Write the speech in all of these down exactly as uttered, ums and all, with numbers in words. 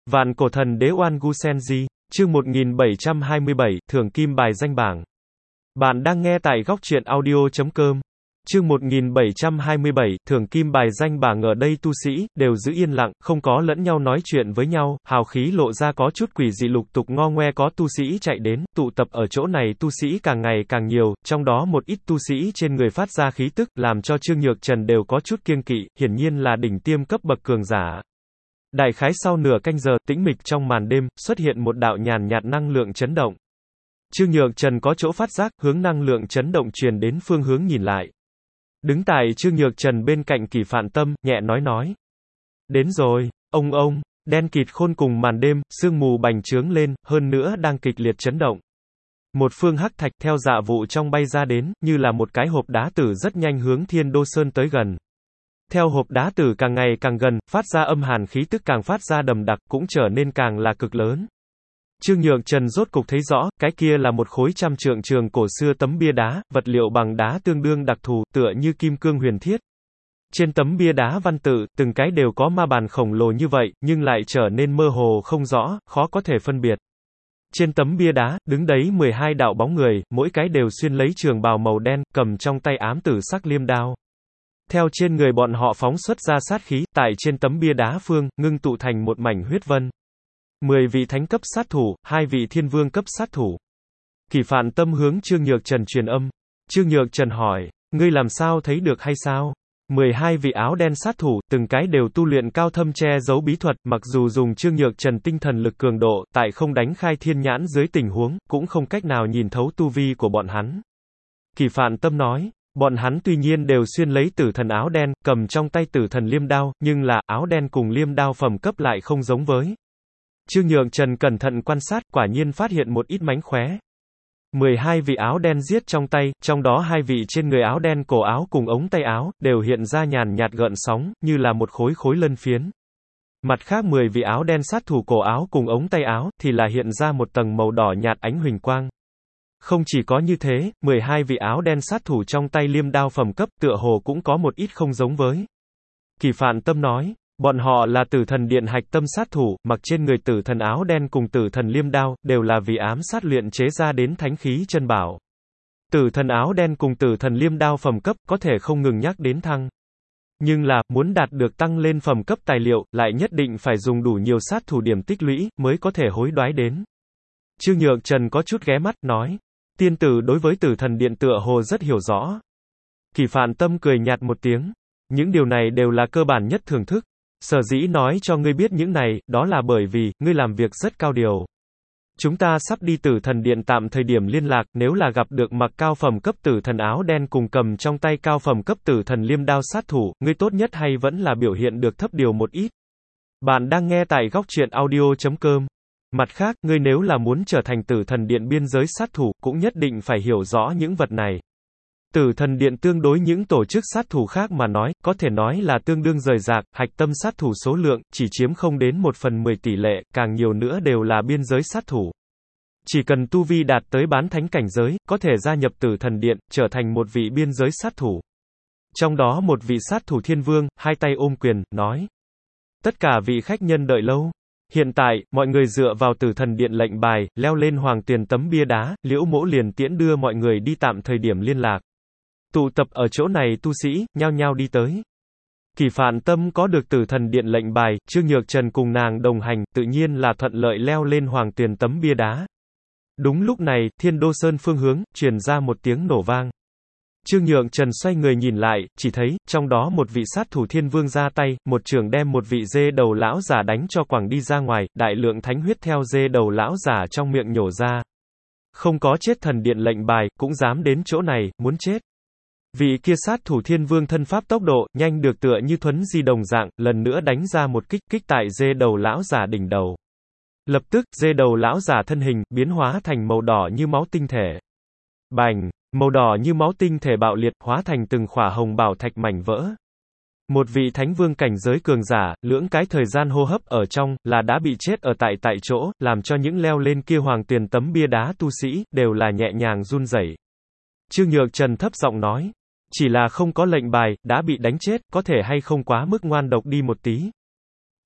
Vạn cổ thần đế Oan Gu Senji, chương một nghìn bảy trăm hai mươi bảy, Thưởng Kim Bài Danh Bảng. Bạn đang nghe tại góc truyện audio chấm com. Chương một nghìn bảy trăm hai mươi bảy, Thưởng Kim Bài Danh Bảng. Ở đây tu sĩ đều giữ yên lặng, không có lẫn nhau nói chuyện với nhau, hào khí lộ ra có chút quỷ dị, lục tục ngo ngoe có tu sĩ chạy đến, tụ tập ở chỗ này tu sĩ càng ngày càng nhiều, trong đó một ít tu sĩ trên người phát ra khí tức, làm cho Trương Nhược Trần đều có chút kiêng kỵ, hiển nhiên là đỉnh tiêm cấp bậc cường giả. Đại khái sau nửa canh giờ, tĩnh mịch trong màn đêm, xuất hiện một đạo nhàn nhạt năng lượng chấn động. Trương Nhược Trần có chỗ phát giác, hướng năng lượng chấn động truyền đến phương hướng nhìn lại. Đứng tại Trương Nhược Trần bên cạnh Kỷ Phạn Tâm, nhẹ nói nói. Đến rồi, ông ông, đen kịt khôn cùng màn đêm, sương mù bành trướng lên, hơn nữa đang kịch liệt chấn động. Một phương hắc thạch theo dạ vụ trong bay ra đến, như là một cái hộp đá tử rất nhanh hướng Thiên Đô Sơn tới gần. Theo hộp đá tử càng ngày càng gần, phát ra âm hàn khí tức càng phát ra đầm đặc, cũng trở nên càng là cực lớn. Trương Nhược Trần rốt cục thấy rõ, cái kia là một khối trăm trượng trường cổ xưa tấm bia đá, vật liệu bằng đá tương đương đặc thù, tựa như kim cương huyền thiết. Trên tấm bia đá văn tự, từng cái đều có ma bàn khổng lồ như vậy, nhưng lại trở nên mơ hồ không rõ, khó có thể phân biệt. Trên tấm bia đá, đứng đấy mười hai đạo bóng người, mỗi cái đều xuyên lấy trường bào màu đen, cầm trong tay ám tử sắc liêm đao. Theo trên người bọn họ phóng xuất ra sát khí, tại trên tấm bia đá phương, ngưng tụ thành một mảnh huyết vân. Mười vị thánh cấp sát thủ, hai vị thiên vương cấp sát thủ. Kỷ Phạn Tâm hướng Trương Nhược Trần truyền âm. Trương Nhược Trần hỏi, ngươi làm sao thấy được hay sao? Mười hai vị áo đen sát thủ, từng cái đều tu luyện cao thâm che giấu bí thuật, mặc dù dùng Trương Nhược Trần tinh thần lực cường độ, tại không đánh khai thiên nhãn dưới tình huống, cũng không cách nào nhìn thấu tu vi của bọn hắn. Kỷ Phạn Tâm nói. Bọn hắn tuy nhiên đều xuyên lấy tử thần áo đen, cầm trong tay tử thần liêm đao, nhưng là, áo đen cùng liêm đao phẩm cấp lại không giống với. Trương Nhược Trần cẩn thận quan sát, quả nhiên phát hiện một ít mánh khóe. mười hai vị áo đen giết trong tay, trong đó hai vị trên người áo đen cổ áo cùng ống tay áo, đều hiện ra nhàn nhạt gợn sóng, như là một khối khối lân phiến. Mặt khác mười vị áo đen sát thủ cổ áo cùng ống tay áo, thì là hiện ra một tầng màu đỏ nhạt ánh huỳnh quang. Không chỉ có như thế, mười hai vị áo đen sát thủ trong tay liêm đao phẩm cấp tựa hồ cũng có một ít không giống với. Kỷ Phạn Tâm nói, bọn họ là tử thần điện hạch tâm sát thủ, mặc trên người tử thần áo đen cùng tử thần liêm đao, đều là vì ám sát luyện chế ra đến thánh khí chân bảo. Tử thần áo đen cùng tử thần liêm đao phẩm cấp, có thể không ngừng nhắc đến thăng. Nhưng là, muốn đạt được tăng lên phẩm cấp tài liệu, lại nhất định phải dùng đủ nhiều sát thủ điểm tích lũy, mới có thể hối đoái đến. Trương Nhược Trần có chút ghé mắt, nói. Tiên tử đối với tử thần điện tựa hồ rất hiểu rõ. Kỷ Phạn Tâm cười nhạt một tiếng. Những điều này đều là cơ bản nhất thưởng thức. Sở dĩ nói cho ngươi biết những này, đó là bởi vì, ngươi làm việc rất cao điều. Chúng ta sắp đi tử thần điện tạm thời điểm liên lạc, nếu là gặp được mặc cao phẩm cấp tử thần áo đen cùng cầm trong tay cao phẩm cấp tử thần liêm đao sát thủ, ngươi tốt nhất hay vẫn là biểu hiện được thấp điều một ít. Bạn đang nghe tại góc truyện audio chấm com. Mặt khác, ngươi nếu là muốn trở thành tử thần điện biên giới sát thủ, cũng nhất định phải hiểu rõ những vật này. Tử thần điện tương đối những tổ chức sát thủ khác mà nói, có thể nói là tương đương rời rạc, hạch tâm sát thủ số lượng, chỉ chiếm không đến một phần mười tỷ lệ, càng nhiều nữa đều là biên giới sát thủ. Chỉ cần tu vi đạt tới bán thánh cảnh giới, có thể gia nhập tử thần điện, trở thành một vị biên giới sát thủ. Trong đó một vị sát thủ thiên vương, hai tay ôm quyền, nói. Tất cả vị khách nhân đợi lâu. Hiện tại, mọi người dựa vào tử thần điện lệnh bài, leo lên hoàng tuyền tấm bia đá, Liễu Mỗ liền tiễn đưa mọi người đi tạm thời điểm liên lạc. Tụ tập ở chỗ này tu sĩ, nhao nhao đi tới. Kỷ Phạn Tâm có được tử thần điện lệnh bài, Trương Nhược Trần cùng nàng đồng hành, tự nhiên là thuận lợi leo lên hoàng tuyền tấm bia đá. Đúng lúc này, Thiên Đô Sơn phương hướng, truyền ra một tiếng nổ vang. Trương Nhược Trần xoay người nhìn lại, chỉ thấy, trong đó một vị sát thủ thiên vương ra tay, một trường đem một vị dê đầu lão giả đánh cho quẳng đi ra ngoài, đại lượng thánh huyết theo dê đầu lão giả trong miệng nhổ ra. Không có chết thần điện lệnh bài, cũng dám đến chỗ này, muốn chết. Vị kia sát thủ thiên vương thân pháp tốc độ, nhanh được tựa như thuấn di đồng dạng, lần nữa đánh ra một kích, kích tại dê đầu lão giả đỉnh đầu. Lập tức, dê đầu lão giả thân hình, biến hóa thành màu đỏ như máu tinh thể. Bành! Màu đỏ như máu tinh thể bạo liệt, hóa thành từng khỏa hồng bảo thạch mảnh vỡ. Một vị thánh vương cảnh giới cường giả, lưỡng cái thời gian hô hấp ở trong, là đã bị chết ở tại tại chỗ, làm cho những leo lên kia hoàng tuyền tấm bia đá tu sĩ, đều là nhẹ nhàng run rẩy. Trương Nhược Trần thấp giọng nói, chỉ là không có lệnh bài, đã bị đánh chết, có thể hay không quá mức ngoan độc đi một tí.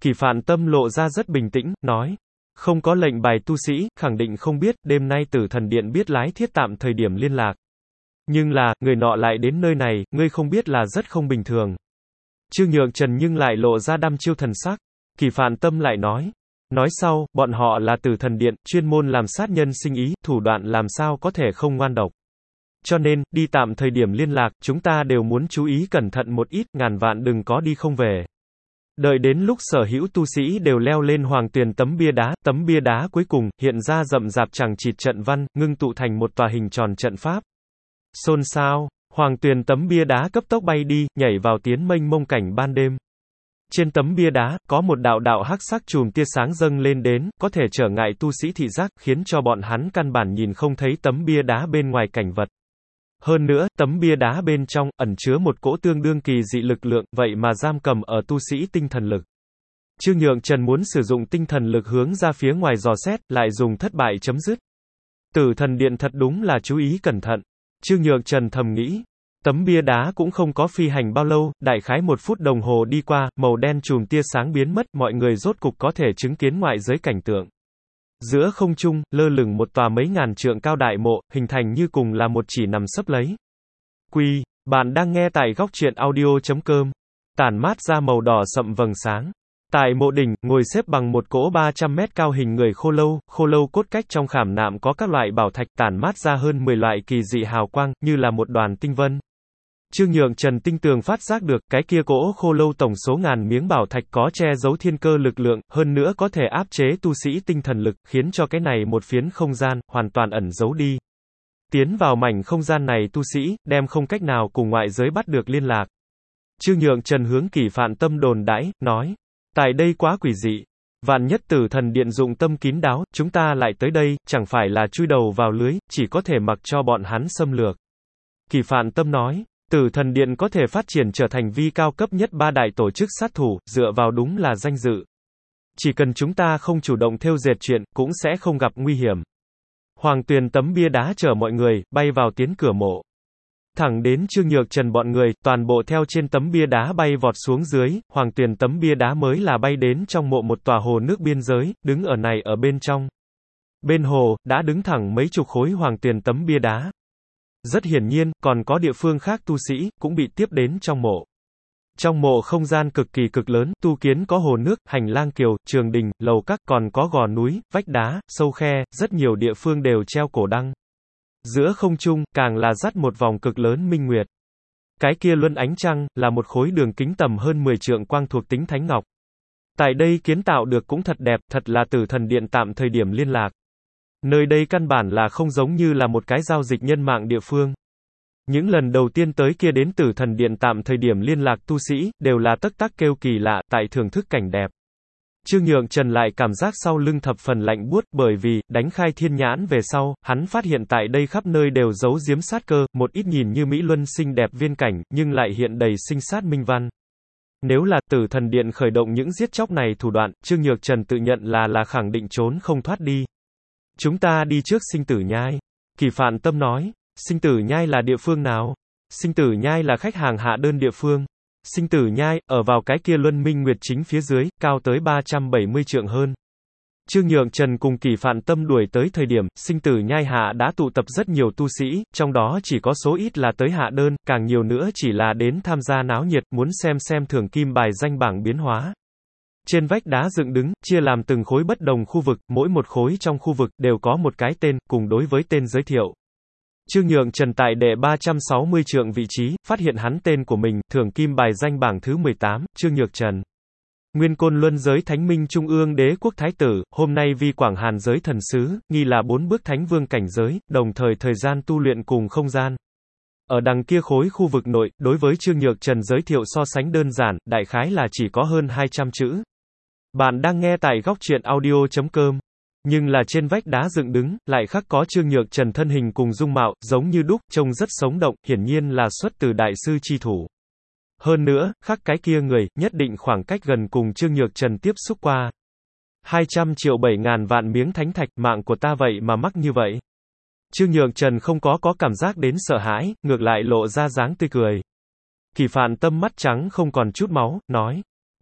Kỳ Phạn Tâm lộ ra rất bình tĩnh, nói. Không có lệnh bài tu sĩ, khẳng định không biết, đêm nay Tử Thần Điện biết lái thiết tạm thời điểm liên lạc. Nhưng là, người nọ lại đến nơi này, ngươi không biết là rất không bình thường. Trương Nhược Trần nhưng lại lộ ra đăm chiêu thần sắc. Kỳ Phạn Tâm lại nói. Nói sau, bọn họ là Tử Thần Điện, chuyên môn làm sát nhân sinh ý, thủ đoạn làm sao có thể không ngoan độc. Cho nên, đi tạm thời điểm liên lạc, chúng ta đều muốn chú ý cẩn thận một ít, ngàn vạn đừng có đi không về. Đợi đến lúc sở hữu tu sĩ đều leo lên hoàng tuyền tấm bia đá, tấm bia đá cuối cùng, hiện ra rậm rạp chằng chịt trận văn, ngưng tụ thành một tòa hình tròn trận pháp. Xôn xao, hoàng tuyền tấm bia đá cấp tốc bay đi, nhảy vào tiến mênh mông cảnh ban đêm. Trên tấm bia đá, có một đạo đạo hắc sắc chùm tia sáng dâng lên đến, có thể trở ngại tu sĩ thị giác, khiến cho bọn hắn căn bản nhìn không thấy tấm bia đá bên ngoài cảnh vật. Hơn nữa, tấm bia đá bên trong, ẩn chứa một cỗ tương đương kỳ dị lực lượng, vậy mà giam cầm ở tu sĩ tinh thần lực. Trương Nhượng Trần muốn sử dụng tinh thần lực hướng ra phía ngoài dò xét, lại dùng thất bại chấm dứt. Tử Thần Điện thật đúng là chú ý cẩn thận. Trương Nhượng Trần thầm nghĩ. Tấm bia đá cũng không có phi hành bao lâu, đại khái một phút đồng hồ đi qua, màu đen chùm tia sáng biến mất, mọi người rốt cục có thể chứng kiến ngoại giới cảnh tượng. Giữa không trung, lơ lửng một tòa mấy ngàn trượng cao đại mộ, hình thành như cùng là một chỉ nằm sấp lấy. Quy, bạn đang nghe tại góc truyện audio chấm com. Tản mát ra màu đỏ sậm vầng sáng. Tại mộ đỉnh, ngồi xếp bằng một cỗ ba trăm mét cao hình người khô lâu, khô lâu cốt cách trong khảm nạm có các loại bảo thạch tản mát ra hơn mười loại kỳ dị hào quang, như là một đoàn tinh vân. Trương Nhượng Trần tinh tường phát giác được, cái kia cỗ khô lâu tổng số ngàn miếng bảo thạch có che giấu thiên cơ lực lượng, hơn nữa có thể áp chế tu sĩ tinh thần lực, khiến cho cái này một phiến không gian, hoàn toàn ẩn giấu đi. Tiến vào mảnh không gian này tu sĩ, đem không cách nào cùng ngoại giới bắt được liên lạc. Trương Nhượng Trần hướng Kỳ Phạn Tâm đồn đãi, nói. Tại đây quá quỷ dị. Vạn nhất Tử Thần Điện dụng tâm kín đáo, chúng ta lại tới đây, chẳng phải là chui đầu vào lưới, chỉ có thể mặc cho bọn hắn xâm lược. Kỳ Phạn Tâm nói. Tử Thần Điện có thể phát triển trở thành vi cao cấp nhất ba đại tổ chức sát thủ, dựa vào đúng là danh dự. Chỉ cần chúng ta không chủ động thêu dệt chuyện, cũng sẽ không gặp nguy hiểm. Hoàng tuyền tấm bia đá chở mọi người, bay vào tiến cửa mộ. Thẳng đến Trương Nhược Trần bọn người, toàn bộ theo trên tấm bia đá bay vọt xuống dưới, hoàng tuyền tấm bia đá mới là bay đến trong mộ một tòa hồ nước biên giới, đứng ở này ở bên trong. Bên hồ, đã đứng thẳng mấy chục khối hoàng tuyền tấm bia đá. Rất hiển nhiên, còn có địa phương khác tu sĩ, cũng bị tiếp đến trong mộ. Trong mộ không gian cực kỳ cực lớn, tu kiến có hồ nước, hành lang kiều, trường đình, lầu các, còn có gò núi, vách đá, sâu khe, rất nhiều địa phương đều treo cổ đăng. Giữa không trung, càng là dắt một vòng cực lớn minh nguyệt. Cái kia luân ánh trăng, là một khối đường kính tầm hơn mười trượng quang thuộc tính thánh ngọc. Tại đây kiến tạo được cũng thật đẹp, thật là Tử Thần Điện tạm thời điểm liên lạc. Nơi đây căn bản là không giống như là một cái giao dịch nhân mạng địa phương. Những lần đầu tiên tới kia đến Tử Thần Điện tạm thời điểm liên lạc tu sĩ, đều là tắc tắc kêu kỳ lạ, tại thưởng thức cảnh đẹp. Trương Nhượng Trần lại cảm giác sau lưng thập phần lạnh buốt, bởi vì, đánh khai thiên nhãn về sau, hắn phát hiện tại đây khắp nơi đều giấu giếm sát cơ, một ít nhìn như mỹ luân xinh đẹp viên cảnh, nhưng lại hiện đầy sinh sát minh văn. Nếu là Tử Thần Điện khởi động những giết chóc này thủ đoạn, Trương Nhược Trần tự nhận là là khẳng định trốn không thoát đi. Chúng ta đi trước Sinh Tử Nhai. Kỳ Phạn Tâm nói. Sinh Tử Nhai là địa phương nào? Sinh Tử Nhai là khách hàng hạ đơn địa phương. Sinh Tử Nhai, ở vào cái kia luân minh nguyệt chính phía dưới, cao tới ba trăm bảy mươi trượng hơn. Trương Nhượng Trần cùng Kỳ Phạn Tâm đuổi tới thời điểm, Sinh Tử Nhai hạ đã tụ tập rất nhiều tu sĩ, trong đó chỉ có số ít là tới hạ đơn, càng nhiều nữa chỉ là đến tham gia náo nhiệt, muốn xem xem thưởng kim bài danh bảng biến hóa. Trên vách đá dựng đứng, chia làm từng khối bất đồng khu vực, mỗi một khối trong khu vực đều có một cái tên, cùng đối với tên giới thiệu. Trương Nhượng Trần tại đệ ba trăm sáu mươi trượng vị trí, phát hiện hắn tên của mình, thưởng kim bài danh bảng thứ mười tám, Trương Nhược Trần. Nguyên Côn Luân giới Thánh Minh Trung ương Đế quốc Thái tử, hôm nay vi Quảng Hàn giới thần sứ, nghi là bốn bước thánh vương cảnh giới, đồng thời thời gian tu luyện cùng không gian. Ở đằng kia khối khu vực nội, đối với Trương Nhược Trần giới thiệu so sánh đơn giản, đại khái là chỉ có hơn hai trăm chữ. Bạn đang nghe tại góc truyện audio chấm com. Nhưng là trên vách đá dựng đứng, lại khắc có Trương Nhược Trần thân hình cùng dung mạo, giống như đúc, trông rất sống động, hiển nhiên là xuất từ đại sư chi thủ. Hơn nữa, khắc cái kia người, nhất định khoảng cách gần cùng Trương Nhược Trần tiếp xúc qua. hai trăm triệu bảy ngàn vạn miếng thánh thạch, mạng của ta vậy mà mắc như vậy. Trương Nhược Trần không có có cảm giác đến sợ hãi, ngược lại lộ ra dáng tươi cười. Kỳ Phạn Tâm mắt trắng không còn chút máu, nói.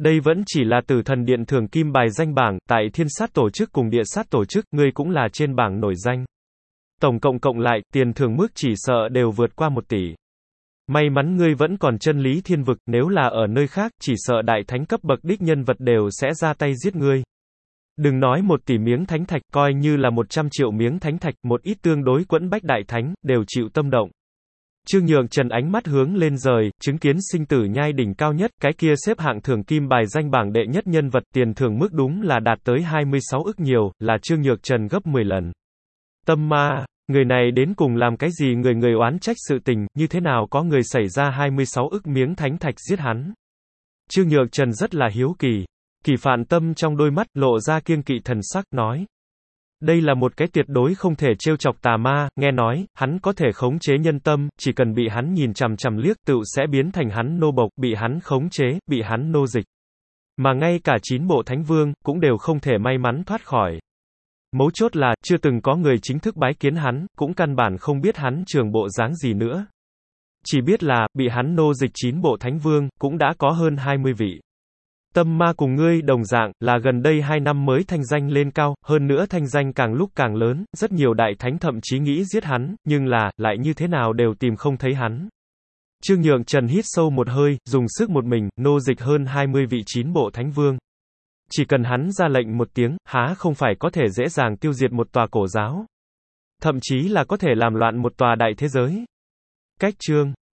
Đây vẫn chỉ là Tử Thần Điện thường kim bài danh bảng, tại Thiên Sát tổ chức cùng Địa Sát tổ chức, ngươi cũng là trên bảng nổi danh. Tổng cộng cộng lại, tiền thưởng mức chỉ sợ đều vượt qua một tỷ. May mắn ngươi vẫn còn chân lý thiên vực, nếu là ở nơi khác, chỉ sợ đại thánh cấp bậc đích nhân vật đều sẽ ra tay giết ngươi. Đừng nói một tỷ miếng thánh thạch, coi như là một trăm triệu miếng thánh thạch, một ít tương đối quẫn bách đại thánh, đều chịu tâm động. Trương Nhượng Trần ánh mắt hướng lên rời, chứng kiến sinh tử nhai đỉnh cao nhất, cái kia xếp hạng thường kim bài danh bảng đệ nhất nhân vật, tiền thưởng mức đúng là đạt tới hai mươi sáu ức nhiều, là Trương Nhượng Trần gấp mười lần. Tâm ma, người này đến cùng làm cái gì người người oán trách sự tình, như thế nào có người xảy ra hai mươi sáu ức miếng thánh thạch giết hắn. Trương Nhượng Trần rất là hiếu kỳ. Kỳ Phạn Tâm trong đôi mắt lộ ra kiêng kỵ thần sắc, nói. Đây là một cái tuyệt đối không thể trêu chọc tà ma, nghe nói, hắn có thể khống chế nhân tâm, chỉ cần bị hắn nhìn chằm chằm liếc, tựu sẽ biến thành hắn nô bộc, bị hắn khống chế, bị hắn nô dịch. Mà ngay cả chín bộ thánh vương, cũng đều không thể may mắn thoát khỏi. Mấu chốt là, chưa từng có người chính thức bái kiến hắn, cũng căn bản không biết hắn trường bộ dáng gì nữa. Chỉ biết là, bị hắn nô dịch chín bộ thánh vương, cũng đã có hơn hai mươi vị. Tâm ma cùng ngươi đồng dạng, là gần đây hai năm mới thanh danh lên cao, hơn nữa thanh danh càng lúc càng lớn, rất nhiều đại thánh thậm chí nghĩ giết hắn, nhưng là, lại như thế nào đều tìm không thấy hắn. Trương Nhượng Trần hít sâu một hơi, dùng sức một mình, nô dịch hơn hai mươi vị chín bộ thánh vương. Chỉ cần hắn ra lệnh một tiếng, há không phải có thể dễ dàng tiêu diệt một tòa cổ giáo. Thậm chí là có thể làm loạn một tòa đại thế giới. Cách chương